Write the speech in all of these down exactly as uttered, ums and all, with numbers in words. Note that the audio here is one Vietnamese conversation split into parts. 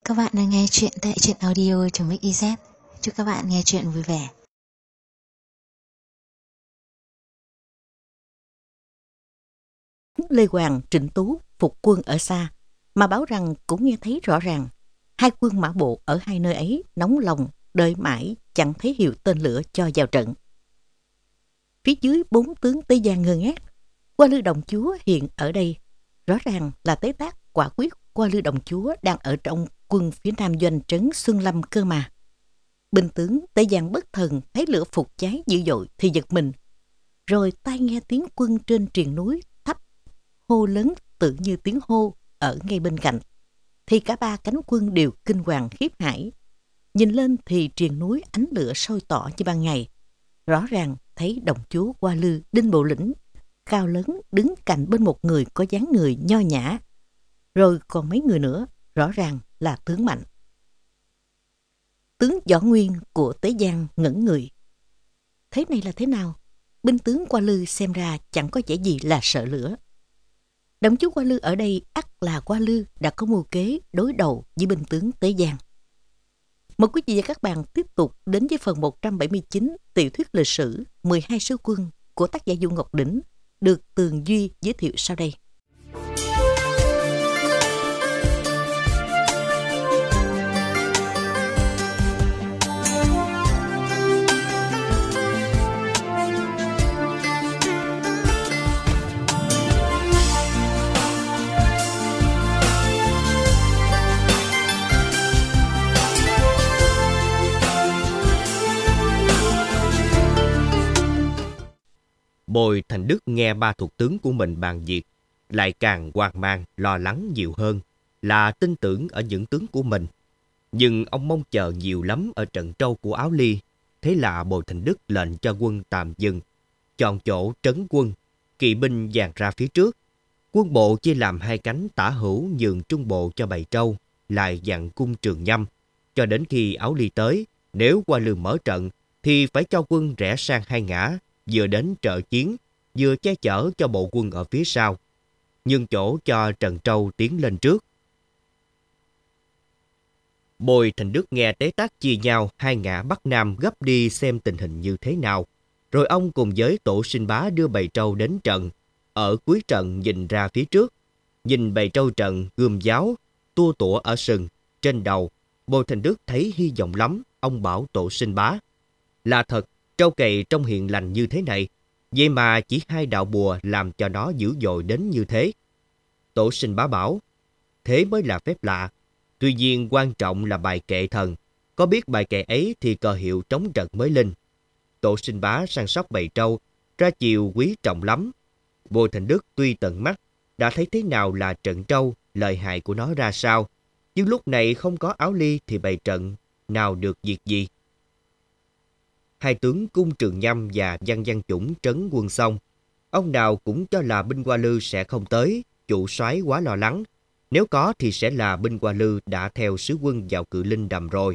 Các bạn đang nghe chuyện tại truyện audio.mix.iz. Chúc các bạn nghe chuyện vui vẻ. Lê Hoàng, Trịnh Tú phục quân ở xa, mà báo rằng cũng nghe thấy rõ ràng. Hai quân mã bộ ở hai nơi ấy nóng lòng, đợi mãi chẳng thấy hiệu tên lửa cho vào trận. Phía dưới bốn tướng Tây Giang ngơ ngác. Qua Lư Đồng Chúa hiện ở đây, rõ ràng là Tế Tác quả quyết Qua Lư Đồng Chúa đang ở trong quân phía nam doanh trấn Xuân Lâm cơ mà. Binh tướng Tây Giang bất thần thấy lửa phục cháy dữ dội thì giật mình, rồi tai nghe tiếng quân trên triền núi thấp hô lớn tự như tiếng hô ở ngay bên cạnh, thì cả ba cánh quân đều kinh hoàng khiếp hải. Nhìn lên thì triền núi ánh lửa sôi tỏ như ban ngày, rõ ràng thấy đồng chúa Qua Lư Đinh Bộ Lĩnh cao lớn đứng cạnh bên một người có dáng người nho nhã, rồi còn mấy người nữa rõ ràng là tướng mạnh. Tướng Võ Nguyên của Tế Giang ngẩn người. Thế này là thế nào? Binh tướng Qua Lư xem ra chẳng có vẻ gì là sợ lửa. Đồng chúa Qua Lư ở đây ắt là Qua Lư đã có mưu kế đối đầu với binh tướng Tế Giang. Mời quý vị và các bạn tiếp tục đến với phần một trăm bảy mươi chín tiểu thuyết lịch sử mười hai sứ quân của tác giả Du Ngọc Đỉnh, được Tường Duy giới thiệu sau đây. Bồi Thành Đức nghe ba thuộc tướng của mình bàn việc, lại càng hoang mang, lo lắng nhiều hơn là tin tưởng ở những tướng của mình. Nhưng ông mong chờ nhiều lắm ở trận trâu của Áo Ly. Thế là Bồi Thành Đức lệnh cho quân tạm dừng, chọn chỗ trấn quân, kỵ binh dàn ra phía trước. Quân bộ chia làm hai cánh tả hữu nhường trung bộ cho bầy trâu, lại dặn cung Trường Nhâm, cho đến khi Áo Ly tới, nếu Qua Lư mở trận thì phải cho quân rẽ sang hai ngã, vừa đến trợ chiến, vừa che chở cho bộ quân ở phía sau, nhường chỗ cho Trần Trâu tiến lên trước. Bồi Thành Đức nghe Tế Tác chia nhau hai ngã Bắc Nam gấp đi xem tình hình như thế nào, rồi ông cùng với Tổ Sinh Bá đưa bầy trâu đến trận. Ở cuối trận nhìn ra phía trước, nhìn bầy trâu trận gươm giáo, tua tủa ở sừng, trên đầu. Bồi Thành Đức thấy hy vọng lắm. Ông bảo Tổ Sinh Bá: là thật, trâu cày trông hiền lành như thế này, vậy mà chỉ hai đạo bùa làm cho nó dữ dội đến như thế. Tổ Sinh Bá bảo: thế mới là phép lạ. Tuy nhiên quan trọng là bài kệ thần, có biết bài kệ ấy thì cờ hiệu trống trận mới linh. Tổ Sinh Bá săn sóc bầy trâu, ra chiều quý trọng lắm. Bồi Thành Đức tuy tận mắt đã thấy thế nào là trận trâu, lợi hại của nó ra sao, nhưng lúc này không có Áo Ly thì bầy trận nào được việc gì. Hai tướng cung Trường Nhâm và Văn Văn Chủng trấn quân xong, ông nào cũng cho là binh Qua Lư sẽ không tới. Chủ soái quá lo lắng, nếu có thì sẽ là binh Qua Lư đã theo sứ quân vào Cự Linh Đầm rồi.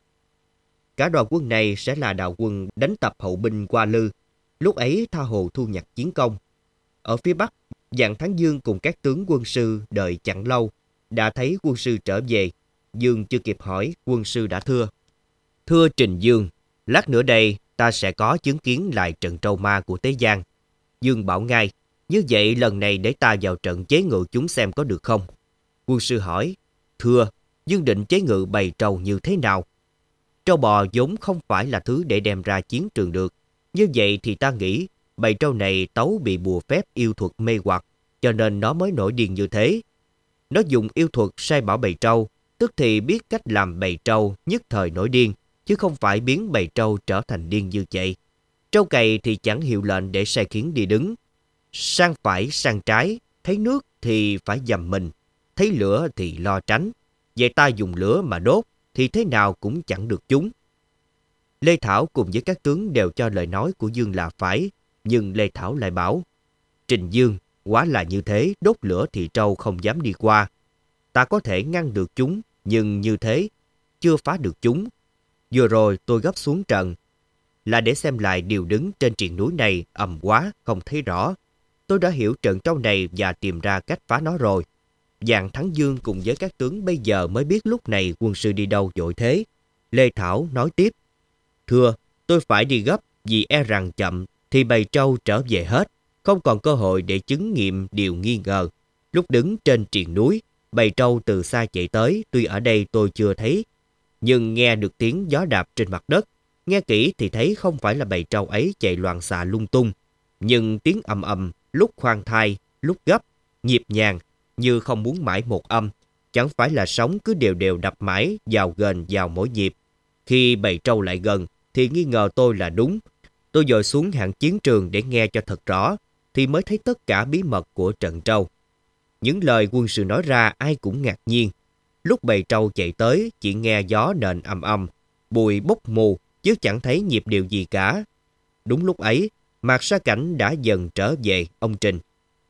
Cả đoàn quân này sẽ là đạo quân đánh tập hậu binh Qua Lư, lúc ấy tha hồ thu nhặt chiến công. Ở phía Bắc, Vạn Thắng Dương cùng các tướng quân sư đợi chẳng lâu, đã thấy quân sư trở về. Dương chưa kịp hỏi, quân sư đã thưa: thưa Trình Dương, lát nữa đây ta sẽ có chứng kiến lại trận trâu ma của Tế Giang. Dương bảo ngay: như vậy lần này để ta vào trận chế ngự chúng xem có được không? Quân sư hỏi: thưa, Dương định chế ngự bầy trâu như thế nào? Trâu bò vốn không phải là thứ để đem ra chiến trường được. Như vậy thì ta nghĩ bầy trâu này tấu bị bùa phép yêu thuật mê hoặc, cho nên nó mới nổi điên như thế. Nó dùng yêu thuật sai bảo bầy trâu, tức thì biết cách làm bầy trâu nhất thời nổi điên, chứ không phải biến bầy trâu trở thành điên như vậy. Trâu cày thì chẳng hiệu lệnh để sai khiến đi đứng, sang phải sang trái, thấy nước thì phải dầm mình, thấy lửa thì lo tránh. Vậy ta dùng lửa mà đốt thì thế nào cũng chẳng được chúng. Lê Thảo cùng với các tướng đều cho lời nói của Dương là phải, nhưng Lê Thảo lại bảo: Trình Dương, quả là như thế, đốt lửa thì trâu không dám đi qua. Ta có thể ngăn được chúng, nhưng như thế chưa phá được chúng. Vừa rồi tôi gấp xuống trận là để xem lại điều đứng trên triền núi này ầm quá không thấy rõ. Tôi đã hiểu trận trâu này và tìm ra cách phá nó rồi. Giàng Thắng Dương cùng với các tướng bây giờ mới biết lúc này quân sư đi đâu vội thế. Lê Thảo nói tiếp: Thưa, tôi phải đi gấp vì e rằng chậm thì bầy trâu trở về hết, không còn cơ hội để chứng nghiệm điều nghi ngờ. Lúc đứng trên triền núi, bầy trâu từ xa chạy tới, tuy ở đây tôi chưa thấy, nhưng nghe được tiếng gió đạp trên mặt đất. Nghe kỹ thì thấy không phải là bầy trâu ấy chạy loạn xạ lung tung, nhưng tiếng ầm ầm, lúc khoan thai, lúc gấp, nhịp nhàng, như không muốn mãi một âm. Chẳng phải là sóng cứ đều đều đập mãi, vào gần vào mỗi nhịp. Khi bầy trâu lại gần, thì nghi ngờ tôi là đúng. Tôi dội xuống hạng chiến trường để nghe cho thật rõ, thì mới thấy tất cả bí mật của trận trâu. Những lời quân sư nói ra ai cũng ngạc nhiên. Lúc bầy trâu chạy tới, chỉ nghe gió nền ầm ầm, bụi bốc mù, chứ chẳng thấy nhịp điệu gì cả. Đúng lúc ấy, Mạc Sa Cảnh đã dần trở về ông Trình.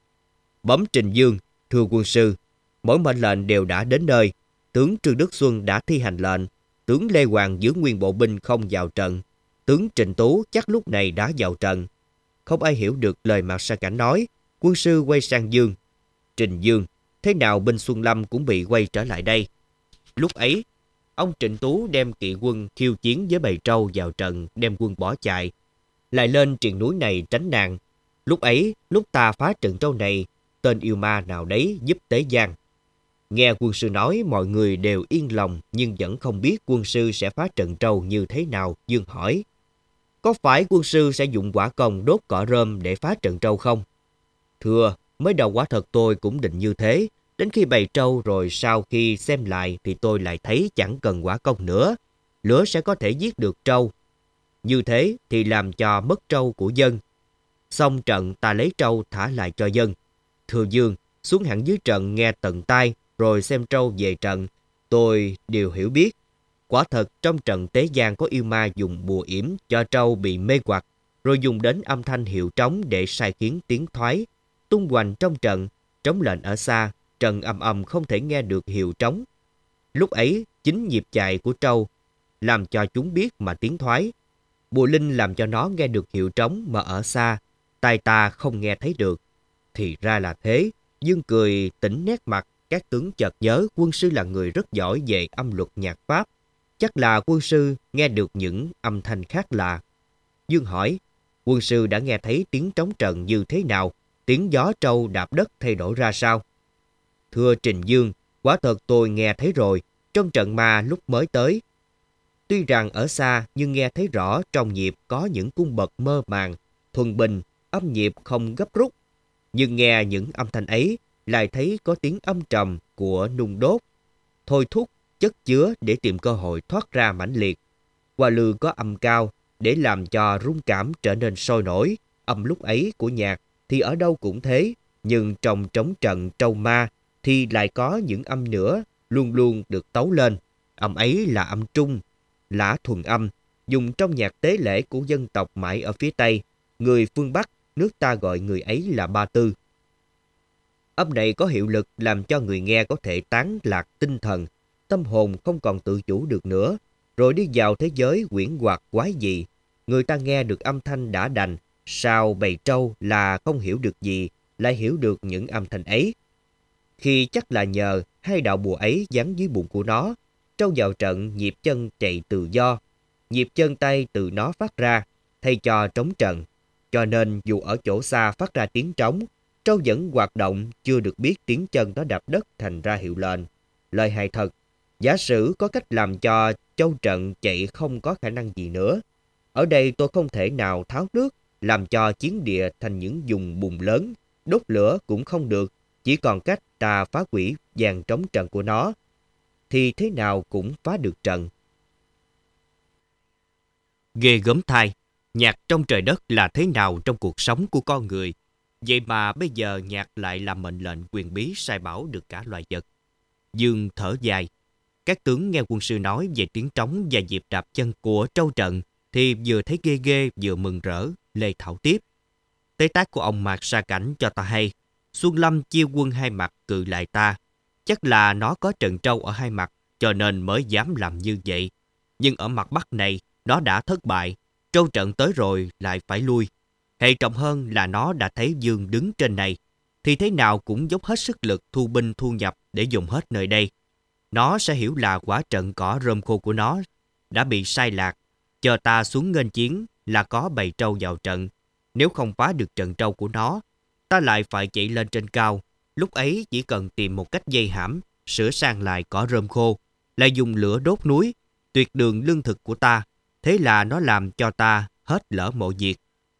Bẩm Trình Dương, thưa quân sư, mỗi mệnh lệnh đều đã đến nơi. Tướng Trương Đức Xuân đã thi hành lệnh, tướng Lê Hoàng giữ nguyên bộ binh không vào trận. Tướng Trịnh Tú chắc lúc này đã vào trận. Không ai hiểu được lời Mạc Sa Cảnh nói. Quân sư quay sang Dương: Trình Dương, thế nào binh Xuân Lâm cũng bị quay trở lại đây? Lúc ấy, ông Trịnh Tú đem kỵ quân khiêu chiến với bầy trâu vào trận, đem quân bỏ chạy, lại lên triền núi này tránh nạn. Lúc ấy, lúc ta phá trận trâu này, tên yêu ma nào đấy giúp Tế Giang. Nghe quân sư nói, mọi người đều yên lòng, nhưng vẫn không biết quân sư sẽ phá trận trâu như thế nào. Dương hỏi: Có phải quân sư sẽ dụng hỏa công đốt cỏ rơm để phá trận trâu không? Thưa, mới đầu quả thật tôi cũng định như thế. Đến khi bày trâu rồi sau khi xem lại thì tôi lại thấy chẳng cần hỏa công nữa. Lửa sẽ có thể giết được trâu. Như thế thì làm cho mất trâu của dân. Xong trận ta lấy trâu thả lại cho dân. Thưa Dương, xuống hẳn dưới trận nghe tận tai rồi xem trâu về trận, tôi đều hiểu biết. Quả thật trong trận Tế Giang có yêu ma dùng bùa yểm cho trâu bị mê hoặc, rồi dùng đến âm thanh hiệu trống để sai khiến tiếng thoái tung hoành trong trận. Trống lệnh ở xa, trận ầm ầm không thể nghe được hiệu trống. Lúc ấy chính nhịp chạy của trâu làm cho chúng biết mà tiếng thoái. Bùa linh làm cho nó nghe được hiệu trống mà ở xa, tai ta không nghe thấy được. Thì ra là thế. Dương cười tỉnh nét mặt. Các tướng chợt nhớ quân sư là người rất giỏi về âm luật nhạc pháp. Chắc là quân sư nghe được những âm thanh khác lạ. Dương hỏi: Quân sư đã nghe thấy tiếng trống trận như thế nào? Tiếng gió trâu đạp đất thay đổi ra sao? Thưa Trình Dương, quả thật tôi nghe thấy rồi. Trong trận ma lúc mới tới, tuy rằng ở xa nhưng nghe thấy rõ trong nhịp có những cung bậc mơ màng, thuần bình, âm nhịp không gấp rút. Nhưng nghe những âm thanh ấy lại thấy có tiếng âm trầm của nung đốt, thôi thúc, chất chứa để tìm cơ hội thoát ra mãnh liệt. Hoa lư có âm cao để làm cho rung cảm trở nên sôi nổi. Âm lúc ấy của nhạc thì ở đâu cũng thế, nhưng trong trống trận trâu ma thì lại có những âm nữa luôn luôn được tấu lên. Âm ấy là âm trung, lã thuần âm, dùng trong nhạc tế lễ của dân tộc mãi ở phía Tây. Người phương Bắc, nước ta gọi người ấy là ba tư. Âm này có hiệu lực làm cho người nghe có thể tán lạc tinh thần, tâm hồn không còn tự chủ được nữa, rồi đi vào thế giới huyễn hoặc quái dị. Người ta nghe được âm thanh đã đành, sao bầy trâu là không hiểu được gì, lại hiểu được những âm thanh ấy. Khi chắc là nhờ hai đạo bùa ấy dán dưới bụng của nó, trâu vào trận nhịp chân chạy tự do, nhịp chân tay từ nó phát ra, thay cho trống trận. Cho nên dù ở chỗ xa phát ra tiếng trống, trâu vẫn hoạt động, chưa được biết tiếng chân nó đạp đất thành ra hiệu lệnh. Lời hài thật, giả sử có cách làm cho châu trận chạy không có khả năng gì nữa. Ở đây tôi không thể nào tháo nước, làm cho chiến địa thành những vùng bùn lớn, đốt lửa cũng không được, chỉ còn cách ta phá hủy dàn trống trận của nó, thì thế nào cũng phá được trận. Ghê gớm thay, nhạc trong trời đất là thế nào trong cuộc sống của con người. Vậy mà bây giờ nhạc lại là mệnh lệnh quyền bí sai bảo được cả loài vật. Dương thở dài. Các tướng nghe quân sư nói về tiếng trống và nhịp đạp chân của trâu trận thì vừa thấy ghê ghê vừa mừng rỡ. Lê Thảo tiếp: Tế tác của ông Mạc Sa Cảnh cho ta hay, Xuân Lâm chia quân hai mặt cự lại ta. Chắc là nó có trận trâu ở hai mặt, cho nên mới dám làm như vậy. Nhưng ở mặt Bắc này, nó đã thất bại. Trâu trận tới rồi lại phải lui. Hệ trọng hơn là nó đã thấy Dương đứng trên này, thì thế nào cũng dốc hết sức lực thu binh thu nhập để dùng hết nơi đây. Nó sẽ hiểu là quả trận cỏ rơm khô của nó đã bị sai lạc. Chờ ta xuống nghênh chiến là có bầy trâu vào trận. Nếu không phá được trận trâu của nó, ta lại phải chạy lên trên cao. Lúc ấy chỉ cần tìm một cách dây hãm, sửa sang lại cỏ rơm khô, lại dùng lửa đốt núi, tuyệt đường lương thực của ta. Thế là nó làm cho ta hết lỡ mọi việc.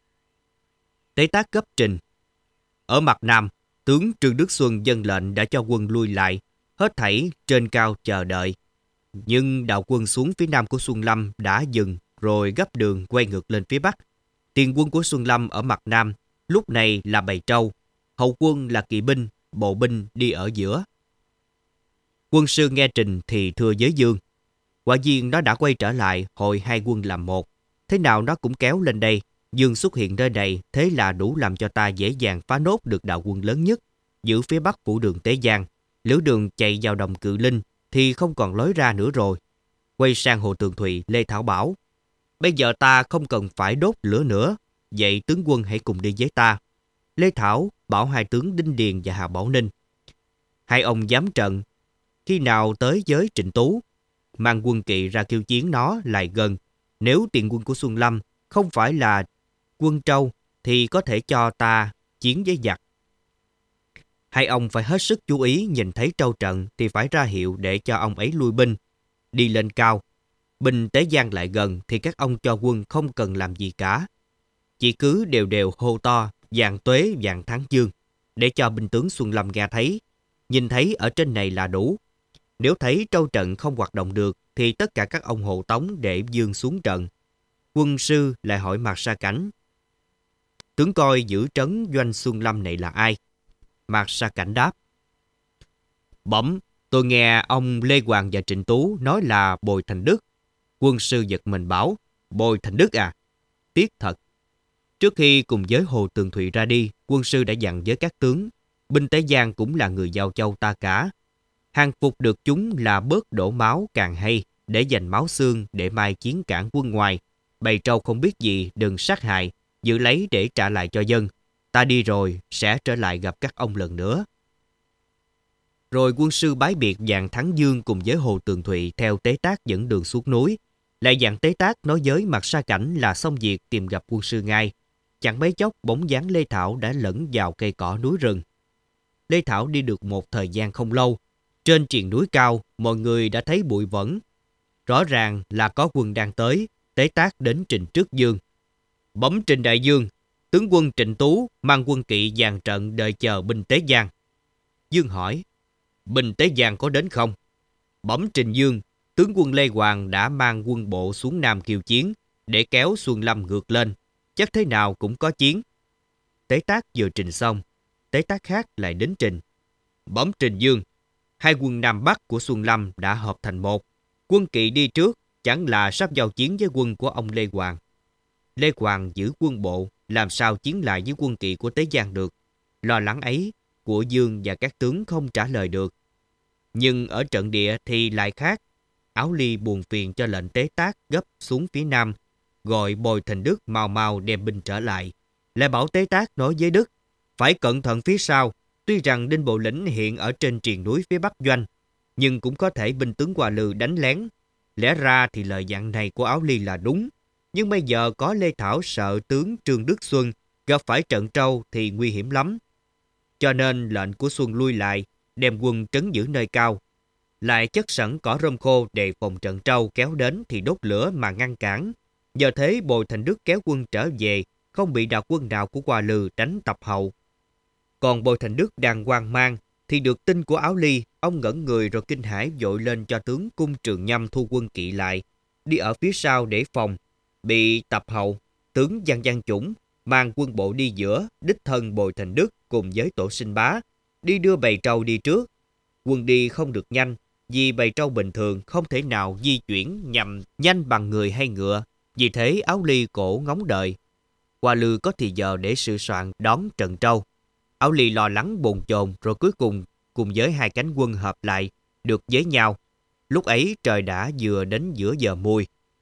Tế Tác gấp trình. Ở mặt Nam, tướng Trương Đức Xuân dâng lệnh đã cho quân lui lại, hết thảy trên cao chờ đợi. Nhưng đạo quân xuống phía nam của Xuân Lâm đã dừng rồi gấp đường quay ngược lên phía bắc. Tiền quân của Xuân Lâm ở mặt Nam lúc này là bầy trâu, hậu quân là kỵ binh, bộ binh đi ở giữa. Quân sư nghe trình thì thưa với Dương: quả nhiên nó đã quay trở lại hội hai quân làm một. Thế nào nó cũng kéo lên đây. Dương xuất hiện nơi đây, thế là đủ làm cho ta dễ dàng phá nốt được đạo quân lớn nhất giữ phía bắc phủ đường Tế Giang. Lữ đường chạy vào đồng Cự Linh thì không còn lối ra nữa rồi. Quay sang Hồ Tường Thụy, Lê Thảo bảo: bây giờ ta không cần phải đốt lửa nữa, vậy tướng quân hãy cùng đi với ta. Lê Thảo bảo hai tướng Đinh Điền và Hà Bảo Ninh: hai ông dám trận, khi nào tới với Trịnh Tú, mang quân kỵ ra kêu chiến nó lại gần. Nếu tiền quân của Xuân Lâm không phải là quân trâu thì có thể cho ta chiến với giặc. Hai ông phải hết sức chú ý, nhìn thấy trâu trận thì phải ra hiệu để cho ông ấy lui binh, đi lên cao. Binh Tế Giang lại gần thì các ông cho quân không cần làm gì cả. Chỉ cứ đều đều hô to vạn tuế vạn thắng Dương để cho binh tướng Xuân Lâm nghe thấy. Nhìn thấy ở trên này là đủ. Nếu thấy trâu trận không hoạt động được thì tất cả các ông hộ tống để Dương xuống trận. Quân sư lại hỏi Mạc Sa Cảnh: tướng coi giữ trấn doanh Xuân Lâm này là ai? Mạc Sa Cảnh đáp: bẩm, tôi nghe ông Lê Hoàng và Trịnh Tú nói là Bồi Thành Đức. Quân sư giật mình bảo: Bồi Thành Đức à? Tiếc thật. Trước khi cùng với Hồ Tường Thụy ra đi, quân sư đã dặn với các tướng: binh Tế Giang cũng là người Giao Châu ta cả. Hàng phục được chúng là bớt đổ máu càng hay, để dành máu xương để mai chiến cản quân ngoài. Bầy trâu không biết gì đừng sát hại, giữ lấy để trả lại cho dân. Ta đi rồi sẽ trở lại gặp các ông lần nữa. Rồi quân sư bái biệt dàn Thắng Dương cùng với Hồ Tường Thụy theo Tế Tác dẫn đường xuống núi. Lại dặn Tế Tác nói với Mạc Sa Cảnh là xong việc tìm gặp quân sư ngay. Chẳng mấy chốc bóng dáng Lê Thảo đã lẫn vào cây cỏ núi rừng. Lê Thảo đi được một thời gian không lâu. Trên triền núi cao, mọi người đã thấy bụi vẫn. Rõ ràng là có quân đang tới. Tế Tác đến trình trước Dương: bẩm trình đại dương, tướng quân Trịnh Tú mang quân kỵ dàn trận đợi chờ binh Tế Giang. Dương hỏi: binh Tế Giang có đến không? Bẩm trình Dương, tướng quân Lê Hoàng đã mang quân bộ xuống Nam kiêu chiến để kéo Xuân Lâm ngược lên, chắc thế nào cũng có chiến. Tế Tác vừa trình xong, Tế Tác khác lại đến trình: bẩm trình Dương, hai quân Nam Bắc của Xuân Lâm đã hợp thành một. Quân kỵ đi trước chẳng là sắp giao chiến với quân của ông Lê Hoàng. Lê Hoàng giữ quân bộ, làm sao chiến lại với quân kỵ của Tế Giang được? Lo lắng ấy của Dương và các tướng không trả lời được. Nhưng ở trận địa thì lại khác. Áo Ly buồn phiền cho lệnh Tế Tác gấp xuống phía nam, gọi Bồi Thành Đức mau mau đem binh trở lại. Lại bảo Tế Tác nói với Đức phải cẩn thận phía sau. Tuy rằng Đinh Bộ Lĩnh hiện ở trên triền núi phía bắc doanh, nhưng cũng có thể binh tướng Hoa Lư đánh lén. Lẽ ra thì lời dặn này của Áo Ly là đúng. Nhưng bây giờ có Lê Thảo sợ tướng Trương Đức Xuân gặp phải trận trâu thì nguy hiểm lắm. Cho nên lệnh của Xuân lui lại, đem quân trấn giữ nơi cao. Lại chất sẵn cỏ rơm khô đề phòng trận trâu kéo đến thì đốt lửa mà ngăn cản. Giờ thế Bồi Thành Đức kéo quân trở về, không bị đạo quân nào của Hoa Lư đánh tập hậu. Còn Bồi Thành Đức đang hoang mang thì được tin của Áo Ly, ông ngẩn người rồi kinh hãi vội lên cho tướng Cung Trường Nhâm thu quân kỵ lại, đi ở phía sau để phòng. Bị tập hậu, tướng Văn Văn Chủng mang quân bộ đi giữa, đích thân Bồi Thành Đức cùng với Tổ Sinh Bá đi đưa bầy trâu đi trước. Quân đi không được nhanh, vì bầy trâu bình thường không thể nào di chuyển nhằm nhanh bằng người hay ngựa. Vì thế Áo Ly cổ ngóng đợi. Hoa Lư có thì giờ để sửa soạn đón trận trâu. Áo Ly lo lắng bồn chồn rồi cuối cùng cùng với hai cánh quân hợp lại được với nhau. Lúc ấy trời đã vừa đến giữa giờ mùi.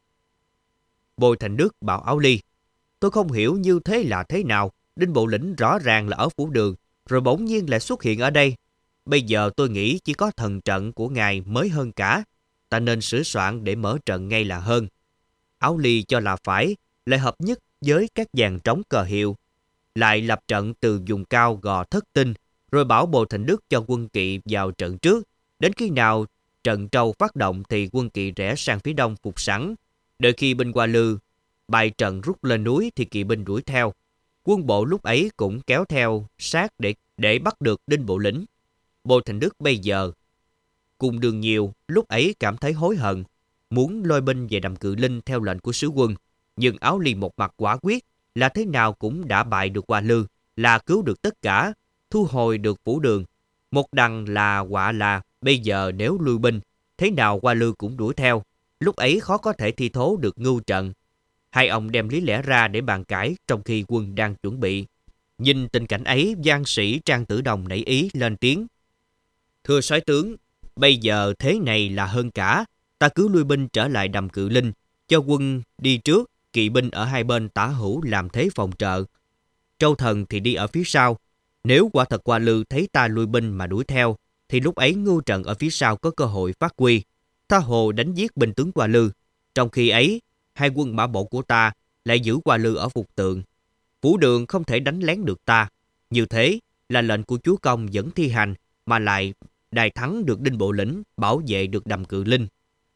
Bồi Thành Đức bảo Áo Ly: tôi không hiểu như thế là thế nào. Đinh Bộ Lĩnh rõ ràng là ở phủ đường, rồi bỗng nhiên lại xuất hiện ở đây. Bây giờ tôi nghĩ chỉ có thần trận của ngài mới hơn cả. Ta nên sửa soạn để mở trận ngay là hơn. Áo Ly cho là phải, lại hợp nhất với các dàn trống cờ hiệu. Lại lập trận từ vùng cao gò Thất Tinh, rồi bảo Bồ Thành Đức cho quân kỵ vào trận trước. Đến khi nào trận trâu phát động thì quân kỵ rẽ sang phía đông phục sẵn. Đợi khi binh Hoa Lư bày trận rút lên núi thì kỵ binh đuổi theo. Quân bộ lúc ấy cũng kéo theo sát để để bắt được Đinh Bộ Lĩnh. Bồ Thành Đức bây giờ cùng Đường Nhiều lúc ấy cảm thấy hối hận, muốn lôi binh về Đầm Cự Linh theo lệnh của sứ quân. Nhưng Áo Ly một mặt quả quyết là thế nào cũng đã bại được Hoa Lư, là cứu được tất cả, thu hồi được phủ đường. Một đằng là họa là bây giờ nếu lui binh, thế nào Hoa Lư cũng đuổi theo. Lúc ấy khó có thể thi thố được ngưu trận. Hai ông đem lý lẽ ra để bàn cãi trong khi quân đang chuẩn bị. Nhìn tình cảnh ấy, gian sĩ Trang Tử Đồng nảy ý lên tiếng. Thưa soái tướng, bây giờ thế này là hơn cả. Ta cứ lui binh trở lại Đầm Cự Linh, cho quân đi trước, kỵ binh ở hai bên tả hữu làm thế phòng trợ. Trâu Thần thì đi ở phía sau. Nếu quả thật Hoa Lư thấy ta lui binh mà đuổi theo, thì lúc ấy ngưu trận ở phía sau có cơ hội phát huy, tha hồ đánh giết binh tướng Hoa Lư. Trong khi ấy, hai quân mã bộ của ta lại giữ Hoa Lư ở phục tượng. Phủ đường không thể đánh lén được ta. Như thế là lệnh của chúa công vẫn thi hành, mà lại đài thắng được Đinh Bộ Lĩnh, bảo vệ được Đầm Cự Linh.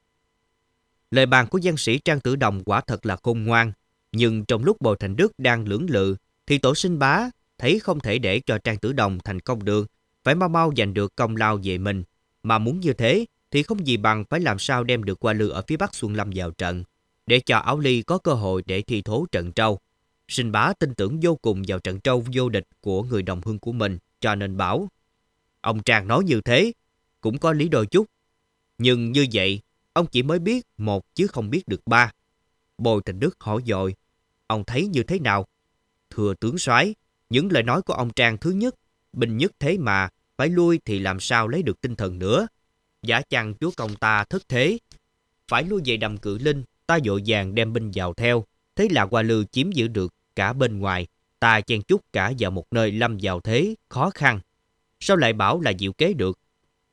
Lời bàn của văn sĩ Trang Tử Đồng quả thật là khôn ngoan. Nhưng trong lúc Bồ Thành Đức đang lưỡng lự, thì Tổ Sinh Bá thấy không thể để cho Trang Tử Đồng thành công được, phải mau mau giành được công lao về mình. Mà muốn như thế thì không gì bằng phải làm sao đem được Hoa Lư ở phía Bắc Xuân Lâm vào trận, để cho Áo Ly có cơ hội để thi thố trận trâu. Sinh Bá tin tưởng vô cùng vào trận trâu vô địch của người đồng hương của mình, cho nên bảo. Ông Trang nói như thế cũng có lý đôi chút, nhưng như vậy ông chỉ mới biết một chứ không biết được ba. Bồ Thành Đức hỏi dội, ông thấy như thế nào? Thưa tướng soái, những lời nói của ông Trang, thứ nhất, binh nhất thế mà phải lui thì làm sao lấy được tinh thần nữa. Giả chăng chúa công ta thất thế, phải lui về Đầm Cự Linh, ta vội vàng đem binh vào theo, thế là Hoa Lư chiếm giữ được cả bên ngoài, ta chen chúc cả vào một nơi lâm vào thế khó khăn. Sao lại bảo là diệu kế được?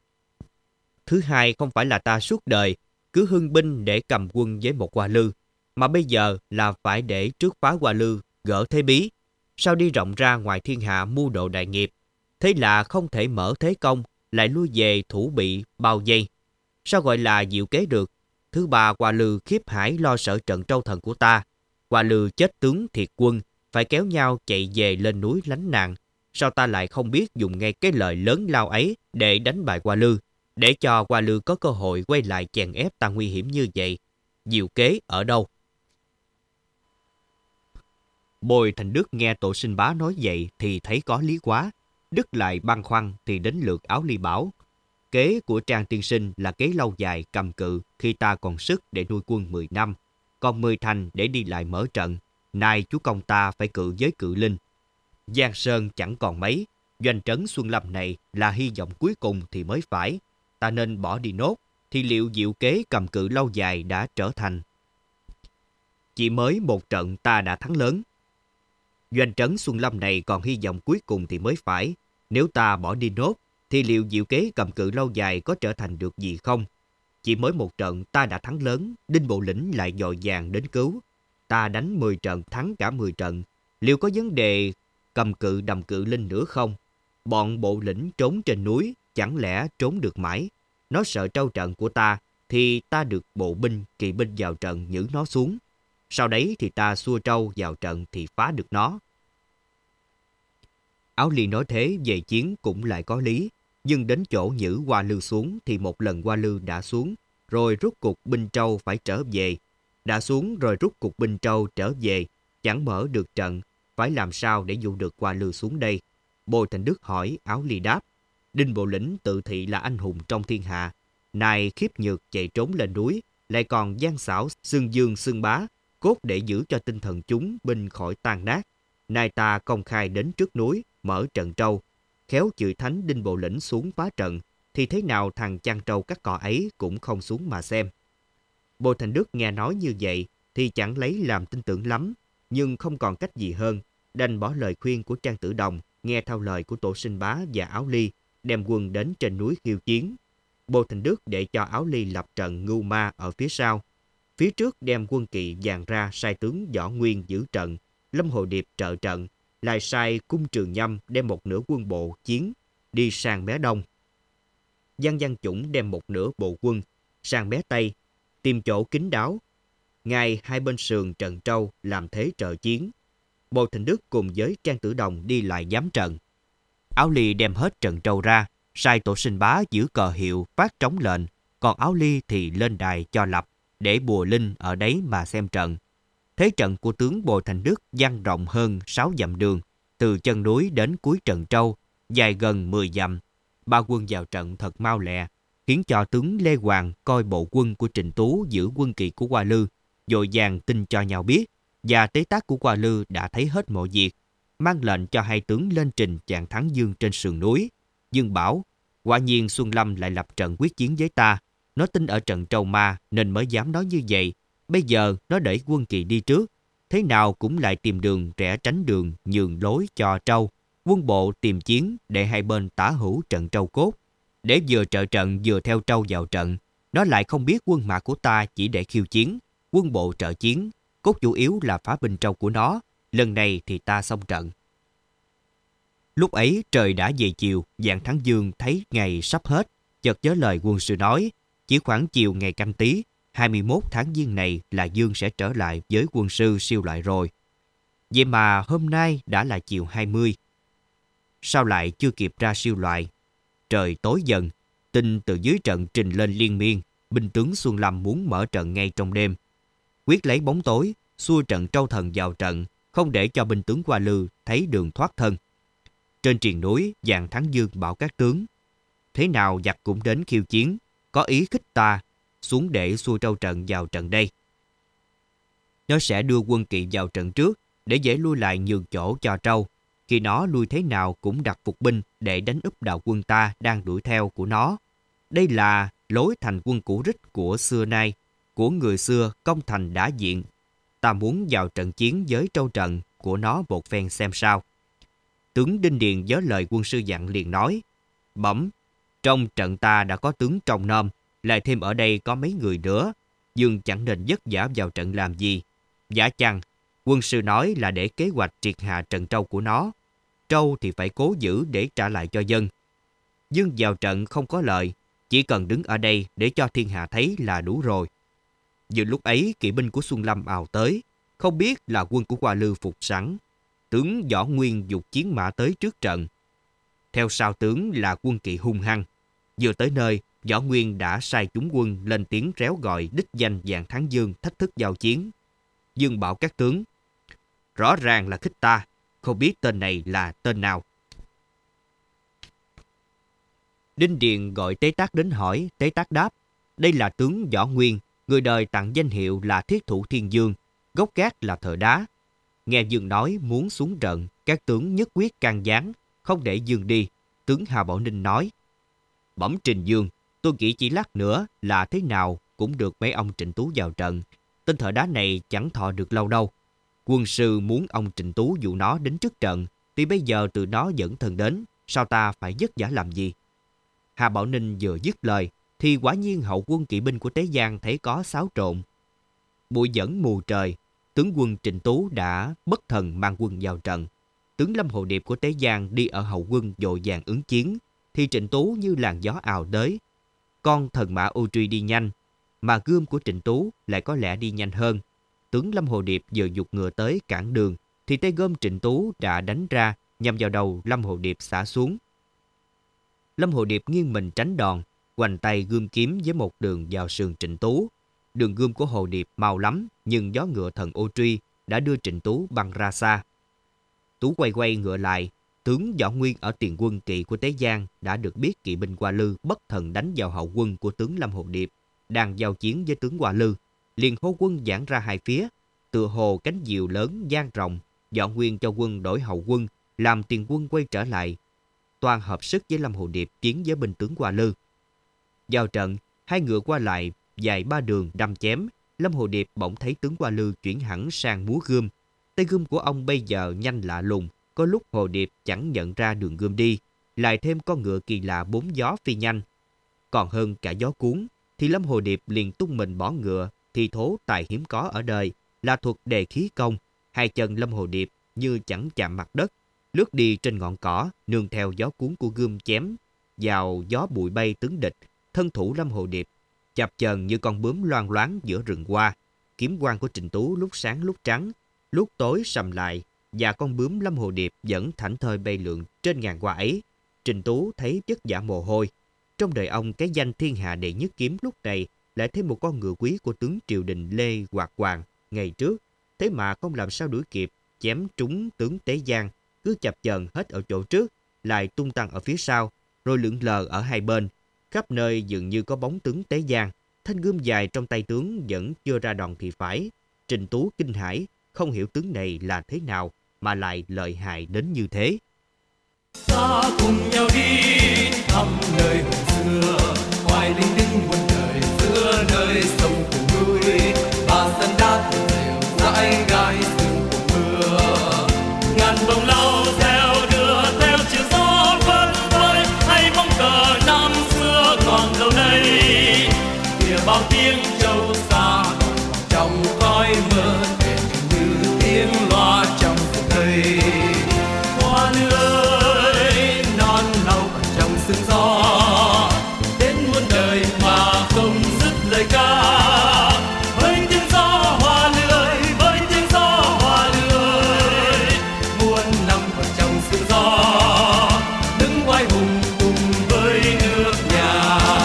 Thứ hai, không phải là ta suốt đời cứ hưng binh để cầm quân với một Hoa Lư, mà bây giờ là phải để trước phá Hoa Lư, gỡ thế bí, sao đi rộng ra ngoài thiên hạ mưu độ đại nghiệp. Thế là không thể mở thế công, lại lui về thủ bị bao vây. Sao gọi là diệu kế được? Thứ ba, Hoa Lư khiếp hải lo sợ trận Trâu Thần của ta. Hoa Lư chết tướng thiệt quân, phải kéo nhau chạy về lên núi lánh nạn. Sao ta lại không biết dùng ngay cái lời lớn lao ấy để đánh bại Hoa Lư, để cho Hoa Lư có cơ hội quay lại chèn ép ta nguy hiểm như vậy? Diệu kế ở đâu? Bồi Thành Đức nghe Tổ Sinh Bá nói vậy thì thấy có lý quá. Đức lại băn khoăn thì đến lượt Áo Ly bảo. Kế của Trang tiên sinh là kế lâu dài cầm cự khi ta còn sức để nuôi quân mười năm, còn mười thành để đi lại mở trận. Nay chúa công ta phải cự với Cự Linh. Giang Sơn chẳng còn mấy, doanh trấn Xuân Lâm này là hy vọng cuối cùng thì mới phải. Ta nên bỏ đi nốt, thì liệu diệu kế cầm cự lâu dài đã trở thành. Chỉ mới một trận ta đã thắng lớn. Doanh trấn Xuân Lâm này còn hy vọng cuối cùng thì mới phải. Nếu ta bỏ đi nốt, thì liệu diệu kế cầm cự lâu dài có trở thành được gì không? Chỉ mới một trận ta đã thắng lớn, Đinh Bộ Lĩnh lại vội vàng đến cứu. Ta đánh mười trận thắng cả mười trận, liệu có vấn đề cầm cự Đầm Cự Linh nữa không? Bọn Bộ Lĩnh trốn trên núi, chẳng lẽ trốn được mãi? Nó sợ trâu trận của ta, thì ta được bộ binh, kỵ binh vào trận nhử nó xuống. Sau đấy thì ta xua trâu vào trận thì phá được nó. Áo Ly nói thế về chiến cũng lại có lý, nhưng đến chỗ nhử Hoa Lư xuống thì một lần Hoa Lư đã xuống, rồi rút cục binh trâu phải trở về. Đã xuống rồi rút cục binh trâu trở về, chẳng mở được trận, phải làm sao để dụ được Hoa Lư xuống đây? Bồi Thành Đức hỏi, Áo Ly đáp. Đinh Bộ Lĩnh tự thị là anh hùng trong thiên hạ, nay khiếp nhược chạy trốn lên núi, lại còn gian xảo xưng dương xưng bá, cốt để giữ cho tinh thần chúng binh khỏi tan nát. Nay ta công khai đến trước núi, mở trận trâu, khéo chịu thánh Đinh Bộ Lĩnh xuống phá trận, thì thế nào thằng chăn trâu cắt cỏ ấy cũng không xuống mà xem. Bồi Thành Đức nghe nói như vậy thì chẳng lấy làm tin tưởng lắm, nhưng không còn cách gì hơn, đành bỏ lời khuyên của Trang Tử Đồng, nghe theo lời của Tổ Sinh Bá và Áo Ly, đem quân đến trên núi khiêu chiến. Bồ Thành Đức để cho Áo Ly lập trận ngưu ma ở phía sau. Phía trước đem quân kỵ dàn ra, sai tướng Võ Nguyên giữ trận, Lâm Hồ Điệp trợ trận, lại sai Cung Trường Nhâm đem một nửa quân bộ chiến đi sang mé đông. Văn Văn Chủng đem một nửa bộ quân sang mé tây, tìm chỗ kín đáo, ngay hai bên sườn trận trâu làm thế trợ chiến. Bồ Thành Đức cùng với Trang Tử Đồng đi lại giám trận. Áo Ly đem hết trận trâu ra, sai Tổ Sinh Bá giữ cờ hiệu phát trống lệnh, còn Áo Ly thì lên đài cho lập, để bùa linh ở đấy mà xem trận. Thế trận của tướng Bồ Thành Đức dang rộng hơn sáu dặm đường, từ chân núi đến cuối trận trâu, dài gần mười dặm. Ba quân vào trận thật mau lẹ, khiến cho tướng Lê Hoàng coi bộ quân của Trịnh Tú giữ quân kỵ của Hoa Lư, vội vàng tin cho nhau biết, và tế tác của Hoa Lư đã thấy hết mọi việc, mang lệnh cho hai tướng lên trình chặn Thắng Dương trên sườn núi. Dương bảo, quả nhiên Xuân Lâm lại lập trận quyết chiến với ta, nó tin ở trận trâu ma nên mới dám nói như vậy. Bây giờ nó đẩy quân kỳ đi trước, thế nào cũng lại tìm đường rẽ tránh đường nhường lối cho trâu. Quân bộ tìm chiến để hai bên tả hữu trận trâu cốt, để vừa trợ trận vừa theo trâu vào trận. Nó lại không biết quân mã của ta chỉ để khiêu chiến, quân bộ trợ chiến, cốt chủ yếu là phá binh trâu của nó. Lần này thì ta xong trận. Lúc ấy trời đã về chiều, Vạn Thắng Dương thấy ngày sắp hết, chợt nhớ lời quân sư nói, chỉ khoảng chiều ngày Canh Tý, hai mươi mốt tháng Giêng này là Dương sẽ trở lại với quân sư siêu lại rồi. Vậy mà hôm nay đã là chiều hai mươi. Sao lại chưa kịp ra siêu loại? Trời tối dần, tin từ dưới trận trình lên liên miên, binh tướng Xuân Lâm muốn mở trận ngay trong đêm. Quyết lấy bóng tối, xua trận trâu thần vào trận, không để cho binh tướng Hoa Lư thấy đường thoát thân. Trên triền núi, Vạn Thắng Dương bảo các tướng, thế nào giặc cũng đến khiêu chiến, có ý khích ta, xuống để xua trâu trận vào trận đây. Nó sẽ đưa quân kỵ vào trận trước, để dễ lui lại nhường chỗ cho trâu. Khi nó lui thế nào cũng đặt phục binh để đánh úp đạo quân ta đang đuổi theo của nó. Đây là lối thành quân cũ rích của xưa nay, của người xưa công thành đã diện. Ta muốn vào trận chiến với trâu trận của nó một phen xem sao. Tướng Đinh Điền với lời quân sư dặn liền nói, bẩm, trong trận ta đã có tướng Trong Nôm, lại thêm ở đây có mấy người nữa, Dương chẳng nên vất vả vào trận làm gì. Giả chăng, quân sư nói là để kế hoạch triệt hạ trận trâu của nó. Trâu thì phải cố giữ để trả lại cho dân. Dương vào trận không có lợi, chỉ cần đứng ở đây để cho thiên hạ thấy là đủ rồi. Vừa lúc ấy kỵ binh của Xuân Lâm ào tới, không biết là quân của Hoa Lư phục sẵn. Tướng Võ Nguyên dục chiến mã tới trước trận. Theo sau tướng là quân kỵ hung hăng. Vừa tới nơi, Võ Nguyên đã sai chúng quân lên tiếng réo gọi đích danh Vạn Thắng Dương thách thức giao chiến. Dương bảo các tướng, rõ ràng là khích ta, không biết tên này là tên nào. Đinh Điền gọi Tế Tác đến hỏi, Tế Tác đáp, đây là tướng Võ Nguyên, người đời tặng danh hiệu là Thiết Thủ Thiên Dương, gốc gác là thợ đá. Nghe Dương nói muốn xuống trận, các tướng nhất quyết can gián, không để Dương đi. Tướng Hà Bảo Ninh nói, bẩm Trình Dương, tôi nghĩ chỉ lát nữa là thế nào cũng được mấy ông Trịnh Tú vào trận. Tên thợ đá này chẳng thọ được lâu đâu. Quân sư muốn ông Trịnh Tú dụ nó đến trước trận, thì bây giờ từ nó dẫn thần đến, sao ta phải vất vả làm gì? Hà Bảo Ninh vừa dứt lời, thì quả nhiên hậu quân kỵ binh của Tế Giang thấy có xáo trộn. Bụi dẫn mù trời, tướng quân Trịnh Tú đã bất thần mang quân vào trận. Tướng Lâm Hồ Điệp của Tế Giang đi ở hậu quân vội vàng ứng chiến, thì Trịnh Tú như làn gió ào tới. Con thần mã ô truy đi nhanh, mà gươm của Trịnh Tú lại có lẽ đi nhanh hơn. Tướng Lâm Hồ Điệp vừa giục ngựa tới cản đường, thì tay gươm Trịnh Tú đã đánh ra nhằm vào đầu Lâm Hồ Điệp xả xuống. Lâm Hồ Điệp nghiêng mình tránh đòn, hoành tay gươm kiếm với một đường vào sườn Trịnh Tú. Đường gươm của Hồ Điệp mau lắm, nhưng gió ngựa thần ô truy đã đưa Trịnh Tú băng ra xa. Tú quay quay ngựa lại, tướng Võ Nguyên ở tiền quân kỵ của Tế Giang đã được biết kỵ binh Hoa Lư bất thần đánh vào hậu quân của tướng Lâm Hồ Điệp đang giao chiến với tướng Hoa Lư, liền hô quân giãn ra hai phía, tựa hồ cánh diều lớn dang rộng. Võ Nguyên cho quân đổi hậu quân, làm tiền quân quay trở lại, toàn hợp sức với Lâm Hồ Điệp chiến với binh tướng Hoa Lư. Vào trận, hai ngựa qua lại dài ba đường đâm chém. Lâm Hồ Điệp bỗng thấy tướng Hoa Lư chuyển hẳn sang múa gươm. Tay gươm của ông bây giờ nhanh lạ lùng, có lúc Hồ Điệp chẳng nhận ra đường gươm đi, lại thêm con ngựa kỳ lạ bốn gió phi nhanh. Còn hơn cả gió cuốn, thì Lâm Hồ Điệp liền tung mình bỏ ngựa, thi thố tài hiếm có ở đời là thuật đề khí công. Hai chân Lâm Hồ Điệp như chẳng chạm mặt đất, lướt đi trên ngọn cỏ, nương theo gió cuốn của gươm chém vào gió bụi bay tướng địch. Thân thủ Lâm Hồ Điệp chập chờn như con bướm loang loáng giữa rừng hoa. Kiếm quang của Trịnh Tú lúc sáng lúc trắng, lúc tối sầm lại, và con bướm Lâm Hồ Điệp vẫn thảnh thơi bay lượn trên ngàn hoa ấy. Trịnh Tú thấy chất giả mồ hôi. Trong đời ông, cái danh thiên hạ đệ nhất kiếm lúc này lại thêm một con ngựa quý của tướng triều đình Lê Hoạt Hoàng ngày trước. Thế mà không làm sao đuổi kịp, chém trúng tướng Tế Giang, cứ chập chờn hết ở chỗ trước, lại tung tăng ở phía sau, rồi lượn lờ ở hai bên. Khắp nơi dường như có bóng tướng Tế Giang. Thanh gươm dài trong tay tướng vẫn chưa ra đòn thì phải. Trịnh Tú kinh hãi, không hiểu tướng này là thế nào mà lại lợi hại đến như thế. Ta cùng nhau đi thăm nơi hồn xưa, hoài linh đinh muôn đời giữa nơi sông cùng núi. Ba sân đá từng rêu dãi gai sương cùng mưa, ngàn bông lau theo đưa theo chiều gió vân vơi. Hay bóng cờ năm xưa còn đâu đây, kìa bao tiếng châu xa trong khói mơ, để như tiếng loa trong rừng cây. Hoa lưới non lau còn trong sương gió, đến muôn đời mà không dứt lời ca. Với tiếng gió hoa lưới, với tiếng gió hoa lưới, muôn năm còn trong sương gió, đứng oai hùng cùng với nước nhà.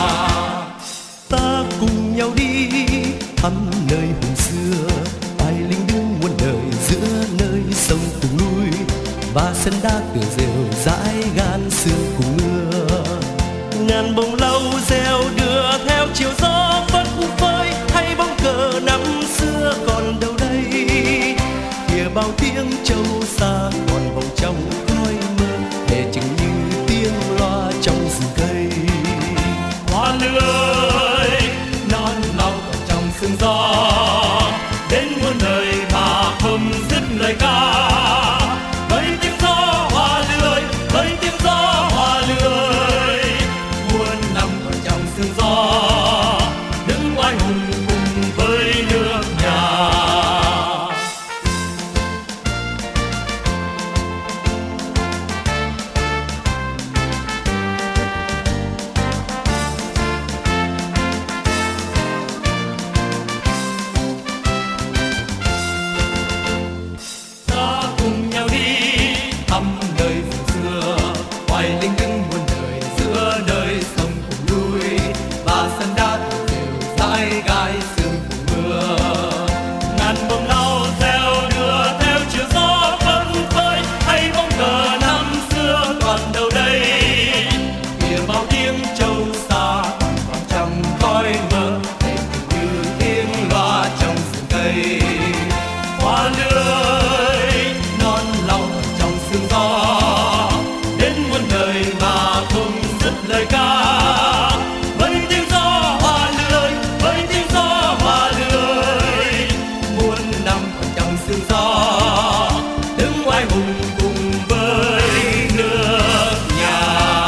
Ta cùng nhau đi thăm nơi hùng xưa, ai linh đương muôn đời giữa nơi sông cùng núi. Ba sân đá tựa rêu dãi gan sương cùng mưa, ngàn bông lau reo đưa theo chiều gió phất phới. Hay bóng cờ năm xưa còn đâu đây, kìa bao tiếng châu xa còn vòng trong khói mơ, để chừng như tiếng loa trong rừng cây. Hoa lưới non lau còn trong sương gió, đến muôn đời mà không dứt lời ca. Với tiếng gió hoa lưới, với tiếng gió hoa lưới, muôn năm còn trong sương gió, đứng oai hùng cùng với nước nhà. Ta cùng nhau đi thăm nơi rừng xưa, hoài linh đinh muôn đời giữa nơi sông cùng núi. Ba sân đá tựa rêu dãi gai sương cùng mưa, ngàn bông lau theo đưa theo chiều gió phất phới. Hay bóng cờ năm xưa còn đâu đây, kìa bao tiếng châu xa còn vòng trong khói mơ, để như tiếng loa trong rừng cây. Hoa lưới non lau còn trong sương gió, đến muôn đời mà không dứt lời ca. Với tiếng gió hoa lưới, với tiếng gió hoa lưới, muôn năm còn trong sương gió, đứng oai hùng cùng với nước nhà.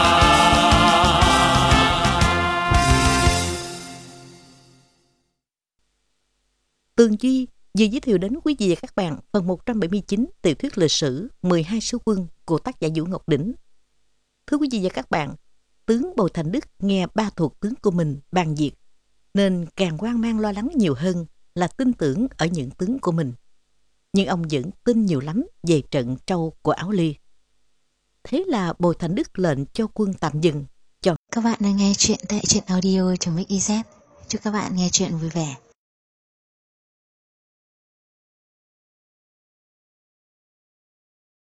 Tường Duy vừa giới thiệu đến quý vị và các bạn phần một trăm bảy mươi chín tiểu thuyết lịch sử mười hai sứ quân của tác giả Vũ Ngọc Đỉnh. Thưa quý vị và các bạn, tướng Bồi Thành Đức nghe ba thuộc tướng của mình bàn việc, nên càng hoang mang lo lắng nhiều hơn là tin tưởng ở những tướng của mình. Nhưng ông vẫn tin nhiều lắm về trận trâu của Áo Ly. Thế là Bồi Thành Đức lệnh cho quân tạm dừng. Các bạn đang nghe chuyện tại truyện audio chấm ích i zét. Chúc các bạn nghe chuyện vui vẻ.